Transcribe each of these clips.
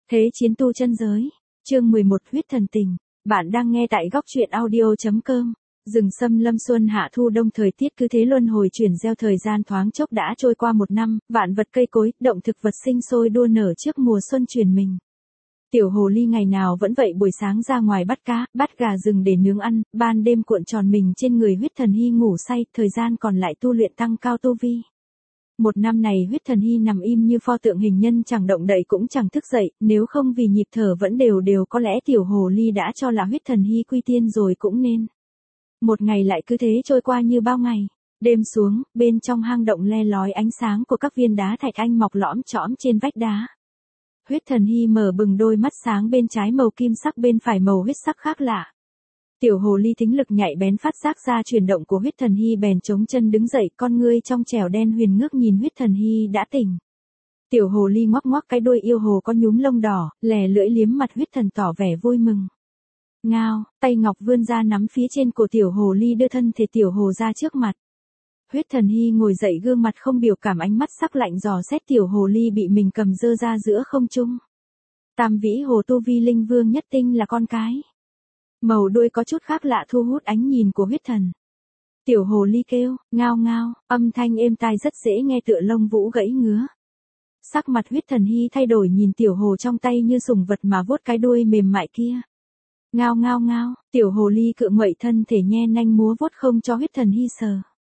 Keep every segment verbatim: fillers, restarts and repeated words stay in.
Thế chiến tu chân giới, chương mười một huyết thần tình, bạn đang nghe tại góc truyện audio.com. Rừng sâm lâm xuân hạ thu đông thời tiết cứ thế luân hồi chuyển gieo thời gian thoáng chốc đã trôi qua một năm, vạn vật cây cối, động thực vật sinh sôi đua nở trước mùa xuân chuyển mình. Tiểu hồ ly ngày nào vẫn vậy buổi sáng ra ngoài bắt cá, bắt gà rừng để nướng ăn, ban đêm cuộn tròn mình trên người huyết thần hy ngủ say, thời gian còn lại tu luyện tăng cao tu vi. Một năm này huyết thần hy nằm im như pho tượng hình nhân, chẳng động đậy cũng chẳng thức dậy, nếu không vì nhịp thở vẫn đều đều có lẽ tiểu hồ ly đã cho là huyết thần hy quy tiên rồi cũng nên. Một ngày lại cứ thế trôi qua như bao ngày, đêm xuống, bên trong hang động le lói ánh sáng của các viên đá thạch anh mọc lõm chõm trên vách đá. Huyết thần hy mở bừng đôi mắt sáng, bên trái màu kim sắc, bên phải màu huyết sắc khác lạ. Tiểu hồ ly thính lực nhạy bén phát giác ra chuyển động của huyết thần hy, bèn chống chân đứng dậy, con ngươi trong trẻo đen huyền ngước nhìn huyết thần hy đã tỉnh. Tiểu hồ ly ngoắc ngoắc cái đuôi yêu hồ có nhúm lông đỏ, lè lưỡi liếm mặt huyết thần tỏ vẻ vui mừng. Ngao, tay ngọc vươn ra nắm phía trên cổ tiểu hồ ly, đưa thân thể tiểu hồ ra trước mặt. Huyết thần hy ngồi dậy, gương mặt không biểu cảm, ánh mắt sắc lạnh dò xét tiểu hồ ly bị mình cầm giơ ra giữa không trung. Tam vĩ hồ tu vi linh vương nhất tinh là con cái. Màu đuôi có chút khác lạ thu hút ánh nhìn của huyết thần. Tiểu hồ ly kêu, ngao ngao, âm thanh êm tai rất dễ nghe tựa lông vũ gãy ngứa. Sắc mặt huyết thần hy thay đổi, nhìn tiểu hồ trong tay như sủng vật mà vuốt cái đuôi mềm mại kia. Ngao ngao ngao, tiểu hồ ly cựa ngậy thân thể nhe nanh múa vuốt không cho huyết thần hy sờ.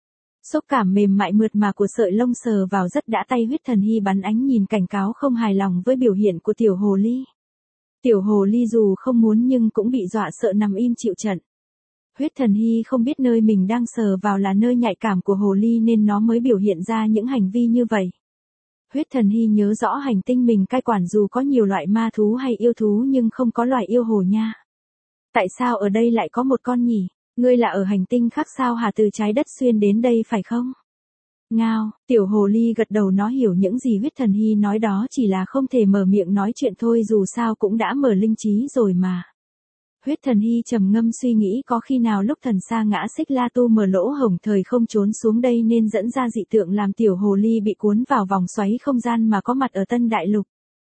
Xúc cảm mềm mại mượt mà của sợi lông sờ vào rất đã tay, huyết thần hy bắn ánh nhìn cảnh cáo không hài lòng với biểu hiện của tiểu hồ ly. Tiểu hồ ly dù không muốn nhưng cũng bị dọa sợ nằm im chịu trận. Huyết thần hy không biết nơi mình đang sờ vào là nơi nhạy cảm của hồ ly nên nó mới biểu hiện ra những hành vi như vậy. Huyết thần hy nhớ rõ hành tinh mình cai quản dù có nhiều loại ma thú hay yêu thú nhưng không có loài yêu hồ nha. Tại sao ở đây lại có một con nhỉ? Ngươi là ở hành tinh khác sao hả, từ trái đất xuyên đến đây phải không? Ngao, tiểu hồ ly gật đầu, nó hiểu những gì huyết thần hy nói, đó chỉ là không thể mở miệng nói chuyện thôi, dù sao cũng đã mở linh trí rồi mà. Huyết thần hy trầm ngâm suy nghĩ, có khi nào lúc thần sa ngã xích la tu mở lỗ hổng thời không trốn xuống đây nên dẫn ra dị tượng làm tiểu hồ ly bị cuốn vào vòng xoáy không gian mà có mặt ở Tân Đại Lục.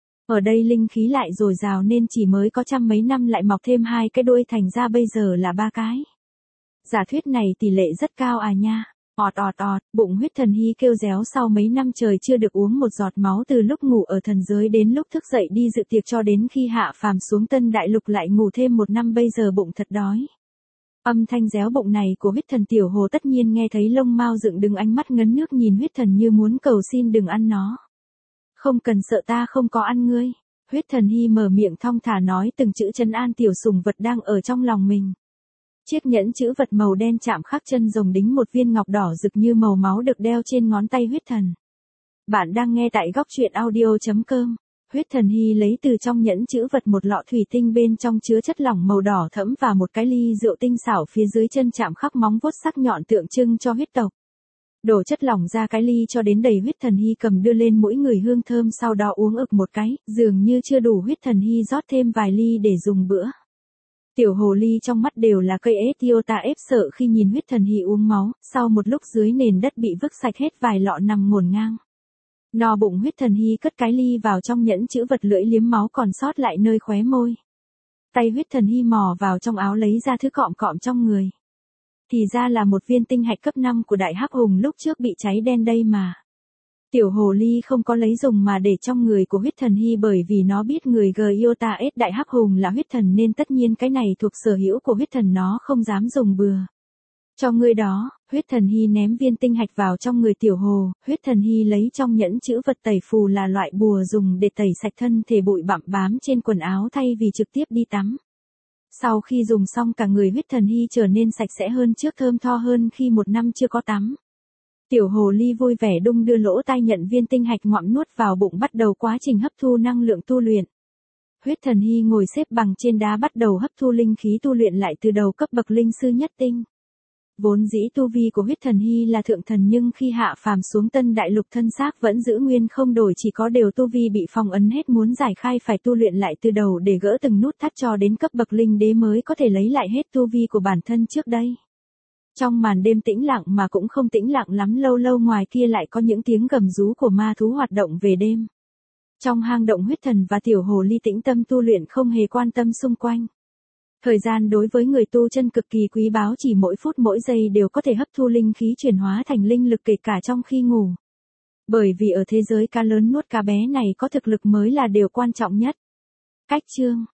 Ở đây linh khí lại dồi dào nên chỉ mới có trăm mấy năm lại mọc thêm hai cái đuôi, thành ra bây giờ là ba cái. Giả thuyết này tỷ lệ rất cao à nha. Ọt ọt ọt, bụng huyết thần hy kêu réo, sau mấy năm trời chưa được uống một giọt máu, từ lúc ngủ ở thần giới đến lúc thức dậy đi dự tiệc cho đến khi hạ phàm xuống Tân Đại Lục lại ngủ thêm một năm, bây giờ bụng thật đói. Âm thanh réo bụng này của huyết thần tiểu hồ tất nhiên nghe thấy lông mao dựng đứng, ánh mắt ngấn nước nhìn huyết thần như muốn cầu xin đừng ăn nó. Không cần sợ, ta không có ăn ngươi. Huyết thần hy mở miệng thong thả nói từng chữ trấn an tiểu sủng vật đang ở trong lòng mình. Chiếc nhẫn chữ vật màu đen chạm khắc chân rồng đính một viên ngọc đỏ rực như màu máu được đeo trên ngón tay huyết thần. Bạn đang nghe tại góc truyện audio.com. Huyết thần hy lấy từ trong nhẫn chữ vật một lọ thủy tinh, bên trong chứa chất lỏng màu đỏ thẫm và một cái ly rượu tinh xảo, phía dưới chân chạm khắc móng vuốt sắc nhọn tượng trưng cho huyết tộc. Đổ chất lỏng ra cái ly cho đến đầy, huyết thần hy cầm đưa lên mũi người hương thơm, sau đó uống ực một cái, dường như chưa đủ, huyết thần hy rót thêm vài ly để dùng bữa. Tiểu hồ ly trong mắt đều là cây Etiota ép sợ khi nhìn huyết thần hy uống máu, sau một lúc dưới nền đất bị vứt sạch hết vài lọ nằm ngổn ngang. No bụng, huyết thần hy cất cái ly vào trong nhẫn chữ vật, lưỡi liếm máu còn sót lại nơi khóe môi. Tay huyết thần hy mò vào trong áo lấy ra thứ cọm cọm trong người. Thì ra là một viên tinh hạch cấp năm của đại hắc hùng lúc trước bị cháy đen đây mà. Tiểu hồ ly không có lấy dùng mà để trong người của huyết thần hy, bởi vì nó biết người Giota S đại hắc hùng là huyết thần nên tất nhiên cái này thuộc sở hữu của huyết thần, nó không dám dùng bừa. Cho ngươi đó, huyết thần hy ném viên tinh hạch vào trong người tiểu hồ, huyết thần hy lấy trong nhẫn chữ vật tẩy phù, là loại bùa dùng để tẩy sạch thân thể bụi bặm bám trên quần áo thay vì trực tiếp đi tắm. Sau khi dùng xong cả người huyết thần hy trở nên sạch sẽ hơn trước, thơm tho hơn khi một năm chưa có tắm. Tiểu hồ ly vui vẻ đung đưa lỗ tai nhận viên tinh hạch, ngoạm nuốt vào bụng, bắt đầu quá trình hấp thu năng lượng tu luyện. Huyết thần hy ngồi xếp bằng trên đá bắt đầu hấp thu linh khí tu luyện lại từ đầu, cấp bậc linh sư nhất tinh. Vốn dĩ tu vi của huyết thần hy là thượng thần, nhưng khi hạ phàm xuống Tân Đại Lục thân xác vẫn giữ nguyên không đổi, chỉ có điều tu vi bị phong ấn hết, muốn giải khai phải tu luyện lại từ đầu để gỡ từng nút thắt cho đến cấp bậc linh đế mới có thể lấy lại hết tu vi của bản thân trước đây. Trong màn đêm tĩnh lặng mà cũng không tĩnh lặng lắm, lâu lâu ngoài kia lại có những tiếng gầm rú của ma thú hoạt động về đêm. Trong hang động huyết thần và tiểu hồ ly tĩnh tâm tu luyện không hề quan tâm xung quanh. Thời gian đối với người tu chân cực kỳ quý báu, chỉ mỗi phút mỗi giây đều có thể hấp thu linh khí chuyển hóa thành linh lực kể cả trong khi ngủ. Bởi vì ở thế giới cá lớn nuốt cá bé này có thực lực mới là điều quan trọng nhất. Cách chương